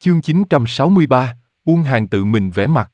Chương 963, Uông Hàn tự mình vẽ mặt.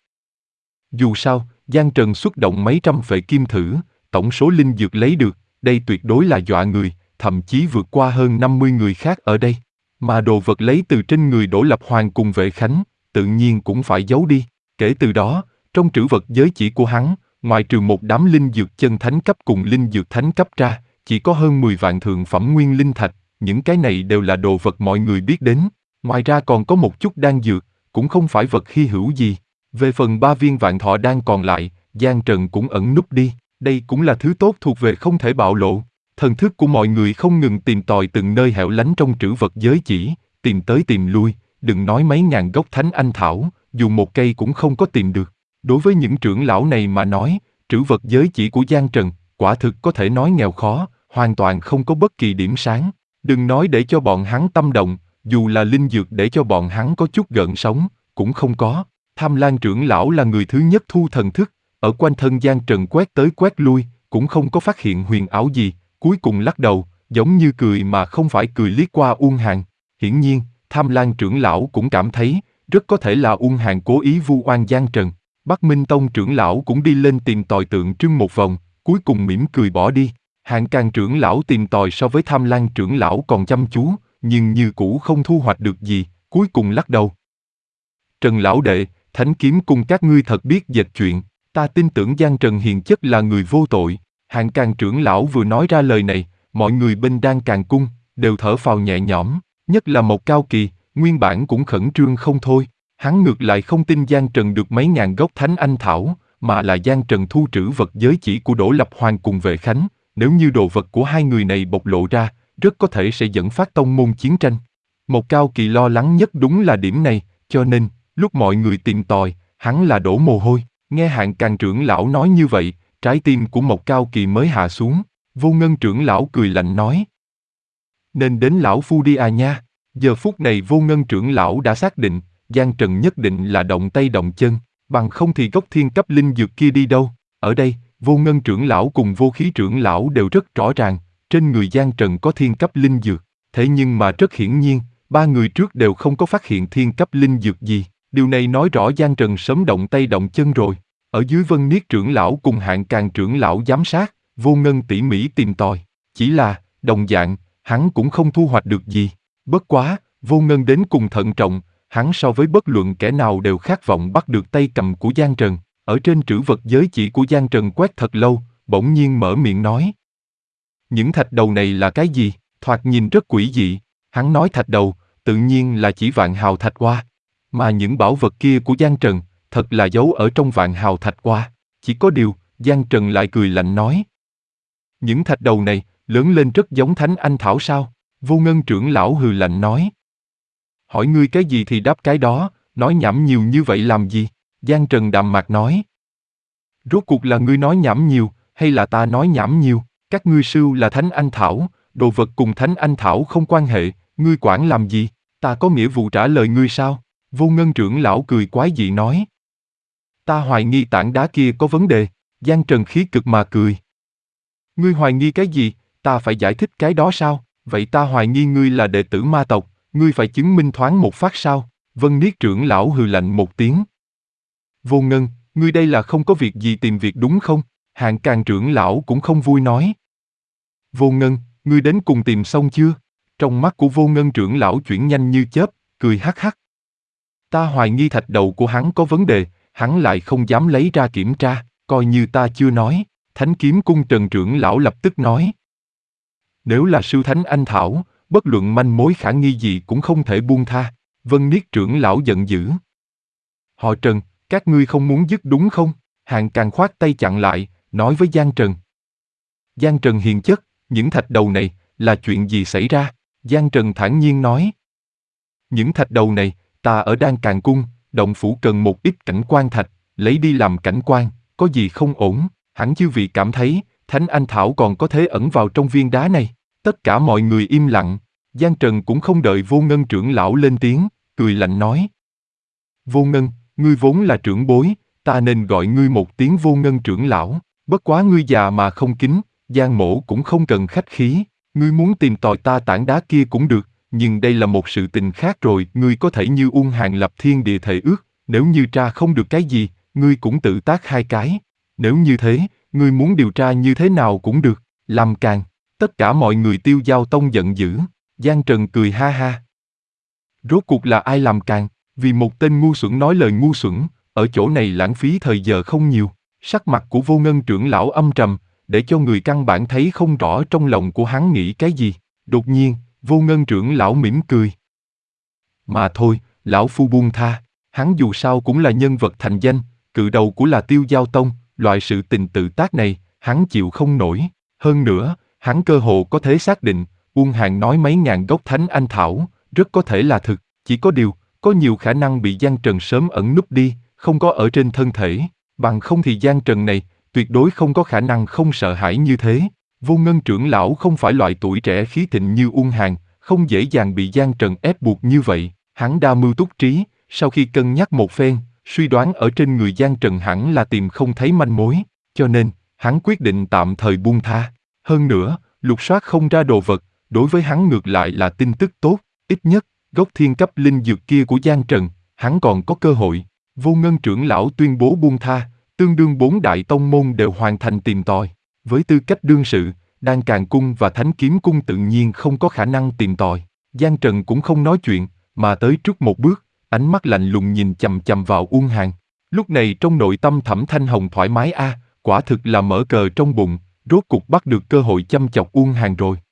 Dù sao, Giang Trần xuất động mấy trăm phệ kim thử, tổng số linh dược lấy được, đây tuyệt đối là dọa người, thậm chí vượt qua hơn 50 người khác ở đây. Mà đồ vật lấy từ trên người Đỗ Lập Hoàng cùng Vệ Khánh, tự nhiên cũng phải giấu đi. Kể từ đó, trong trữ vật giới chỉ của hắn, ngoài trừ một đám linh dược chân thánh cấp cùng linh dược thánh cấp ra, chỉ có hơn 10 vạn thượng phẩm nguyên linh thạch, những cái này đều là đồ vật mọi người biết đến. Ngoài ra còn có một chút đan dược, cũng không phải vật hy hữu gì. Về phần 3 viên vạn thọ đan còn lại, Giang Trần cũng ẩn núp đi, đây cũng là thứ tốt thuộc về không thể bạo lộ. Thần thức của mọi người không ngừng tìm tòi từng nơi hẻo lánh trong trữ vật giới chỉ, tìm tới tìm lui, đừng nói mấy ngàn gốc thánh anh thảo, dù một cây cũng không có tìm được. Đối với những trưởng lão này mà nói, trữ vật giới chỉ của Giang Trần, quả thực có thể nói nghèo khó, hoàn toàn không có bất kỳ điểm sáng. Đừng nói để cho bọn hắn tâm động, dù là linh dược để cho bọn hắn có chút gợn sóng, cũng không có. Tham Lang trưởng lão là người thứ nhất thu thần thức, ở quanh thân Giang Trần quét tới quét lui, cũng không có phát hiện huyền ảo gì, cuối cùng lắc đầu, giống như cười mà không phải cười liếc qua Uông Hàn. Hiển nhiên, Tham Lang trưởng lão cũng cảm thấy, rất có thể là Uông Hàn cố ý vu oan Giang Trần. Bắc Minh Tông trưởng lão cũng đi lên tìm tòi tượng trưng một vòng, cuối cùng mỉm cười bỏ đi. Hạng Càng trưởng lão tìm tòi so với Tham Lang trưởng lão còn chăm chú, nhưng như cũ không thu hoạch được gì, cuối cùng lắc đầu. Trần lão đệ, Thánh Kiếm Cung các ngươi thật biết dệt chuyện, ta tin tưởng Giang Trần hiền chất là người vô tội. Hạng Càng trưởng lão vừa nói ra lời này, mọi người bên Đan Càng Cung đều thở phào nhẹ nhõm, nhất là Mộc Cao Kỳ, nguyên bản cũng khẩn trương không thôi. Hắn ngược lại không tin Giang Trần được mấy ngàn gốc thánh anh thảo, mà là Giang Trần thu trữ vật giới chỉ của Đỗ Lập Hoàng cùng Vệ Khánh. Nếu như đồ vật của hai người này bộc lộ ra, rất có thể sẽ dẫn phát tông môn chiến tranh. Mộc Cao Kỳ lo lắng nhất đúng là điểm này, cho nên, lúc mọi người tìm tòi, hắn là đổ mồ hôi. Nghe Hạng Càng trưởng lão nói như vậy, trái tim của Mộc Cao Kỳ mới hạ xuống. Vô Ngân trưởng lão cười lạnh nói: nên đến lão phu đi à nha. Giờ phút này Vô Ngân trưởng lão đã xác định, Giang Trần nhất định là động tay động chân, bằng không thì gốc thiên cấp linh dược kia đi đâu. Ở đây, Vô Ngân trưởng lão cùng Vô Khí trưởng lão đều rất rõ ràng, trên người Giang Trần có thiên cấp linh dược, thế nhưng mà rất hiển nhiên, ba người trước đều không có phát hiện thiên cấp linh dược gì. Điều này nói rõ Giang Trần sớm động tay động chân rồi. Ở dưới Vân Niết trưởng lão cùng Hạng Càng trưởng lão giám sát, Vô Ngân tỉ mỉ tìm tòi, chỉ là, đồng dạng, hắn cũng không thu hoạch được gì. Bất quá, Vô Ngân đến cùng thận trọng, hắn so với bất luận kẻ nào đều khát vọng bắt được tay cầm của Giang Trần. Ở trên trữ vật giới chỉ của Giang Trần quét thật lâu, bỗng nhiên mở miệng nói: những thạch đầu này là cái gì? Thoạt nhìn rất quỷ dị. Hắn nói thạch đầu, tự nhiên là chỉ vạn hào thạch hoa. Mà những bảo vật kia của Giang Trần, thật là giấu ở trong vạn hào thạch hoa. Chỉ có điều, Giang Trần lại cười lạnh nói: những thạch đầu này, lớn lên rất giống thánh anh thảo sao? Vô Ngân trưởng lão hừ lạnh nói: hỏi ngươi cái gì thì đáp cái đó, nói nhảm nhiều như vậy làm gì? Giang Trần đạm mạc nói: rốt cuộc là ngươi nói nhảm nhiều, hay là ta nói nhảm nhiều? Các ngươi sưu là thánh anh thảo, đồ vật cùng thánh anh thảo không quan hệ, ngươi quản làm gì? Ta có nghĩa vụ trả lời ngươi sao? Vô Ngân trưởng lão cười quái dị nói: ta hoài nghi tảng đá kia có vấn đề. Giang Trần khí cực mà cười: ngươi hoài nghi cái gì? Ta phải giải thích cái đó sao? Vậy ta hoài nghi ngươi là đệ tử ma tộc, ngươi phải chứng minh thoáng một phát sao? Vân Niết trưởng lão hừ lạnh một tiếng: Vô Ngân, ngươi đây là không có việc gì tìm việc đúng không? Hạng Càng trưởng lão cũng không vui nói: Vô Ngân, ngươi đến cùng tìm xong chưa? Trong mắt của Vô Ngân trưởng lão chuyển nhanh như chớp, cười hắc hắc: ta hoài nghi thạch đầu của hắn có vấn đề, hắn lại không dám lấy ra kiểm tra, coi như ta chưa nói. Thánh Kiếm Cung Trần trưởng lão lập tức nói: nếu là sư thánh anh thảo, bất luận manh mối khả nghi gì cũng không thể buông tha. Vân Niết trưởng lão giận dữ: họ Trần, các ngươi không muốn dứt đúng không? Hạng Càng khoát tay chặn lại, nói với Giang Trần: Giang Trần hiền chất, những thạch đầu này, là chuyện gì xảy ra? Giang Trần thản nhiên nói: những thạch đầu này, ta ở Đan Càng Cung, động phủ cần một ít cảnh quan thạch, lấy đi làm cảnh quan, có gì không ổn? Hẳn chư vị cảm thấy, thánh anh thảo còn có thể ẩn vào trong viên đá này. Tất cả mọi người im lặng. Giang Trần cũng không đợi Vô Ngân trưởng lão lên tiếng, cười lạnh nói: Vô Ngân, ngươi vốn là trưởng bối, ta nên gọi ngươi một tiếng Vô Ngân trưởng lão. Bất quá ngươi già mà không kính, Giang mỗ cũng không cần khách khí. Ngươi muốn tìm tòi ta tảng đá kia cũng được, nhưng đây là một sự tình khác rồi, ngươi có thể như Uông Hàn lập thiên địa thệ ước, nếu như tra không được cái gì, ngươi cũng tự tác 2 cái. Nếu như thế, ngươi muốn điều tra như thế nào cũng được, làm càng. Tất cả mọi người Tiêu Giao Tông giận dữ, Giang Trần cười ha ha. Rốt cuộc là ai làm càng, vì một tên ngu xuẩn nói lời ngu xuẩn, ở chỗ này lãng phí thời giờ không nhiều. Sắc mặt của Vô Ngân trưởng lão âm trầm, để cho người căn bản thấy không rõ trong lòng của hắn nghĩ cái gì. Đột nhiên, Vô Ngân trưởng lão mỉm cười. Mà thôi, lão phu buông tha, hắn dù sao cũng là nhân vật thành danh, cự đầu của là Tiêu Giao Tông, loại sự tình tự tác này, hắn chịu không nổi. Hơn nữa, hắn cơ hồ có thể xác định, Uông Hàn nói mấy ngàn gốc thánh anh thảo, rất có thể là thực, chỉ có điều, có nhiều khả năng bị Giang Trần sớm ẩn núp đi, không có ở trên thân thể, bằng không thì Giang Trần này, tuyệt đối không có khả năng không sợ hãi như thế. Vô Ngân trưởng lão không phải loại tuổi trẻ khí thịnh như Uông Hàn, không dễ dàng bị Giang Trần ép buộc như vậy, hắn đa mưu túc trí, sau khi cân nhắc một phen, suy đoán ở trên người Giang Trần hẳn là tìm không thấy manh mối, cho nên, hắn quyết định tạm thời buông tha. Hơn nữa, lục soát không ra đồ vật, đối với hắn ngược lại là tin tức tốt, ít nhất, gốc thiên cấp linh dược kia của Giang Trần, hắn còn có cơ hội. Vô Ngân trưởng lão tuyên bố buông tha, tương đương 4 đại tông môn đều hoàn thành tìm tòi. Với tư cách đương sự, Đan Càn Cung và Thánh Kiếm Cung tự nhiên không có khả năng tìm tòi. Giang Trần cũng không nói chuyện, mà tới trước một bước, ánh mắt lạnh lùng nhìn chằm chằm vào Uông Hàn. Lúc này trong nội tâm Thẩm Thanh Hồng thoải mái quả thực là mở cờ trong bụng, rốt cục bắt được cơ hội châm chọc Uông Hàn rồi.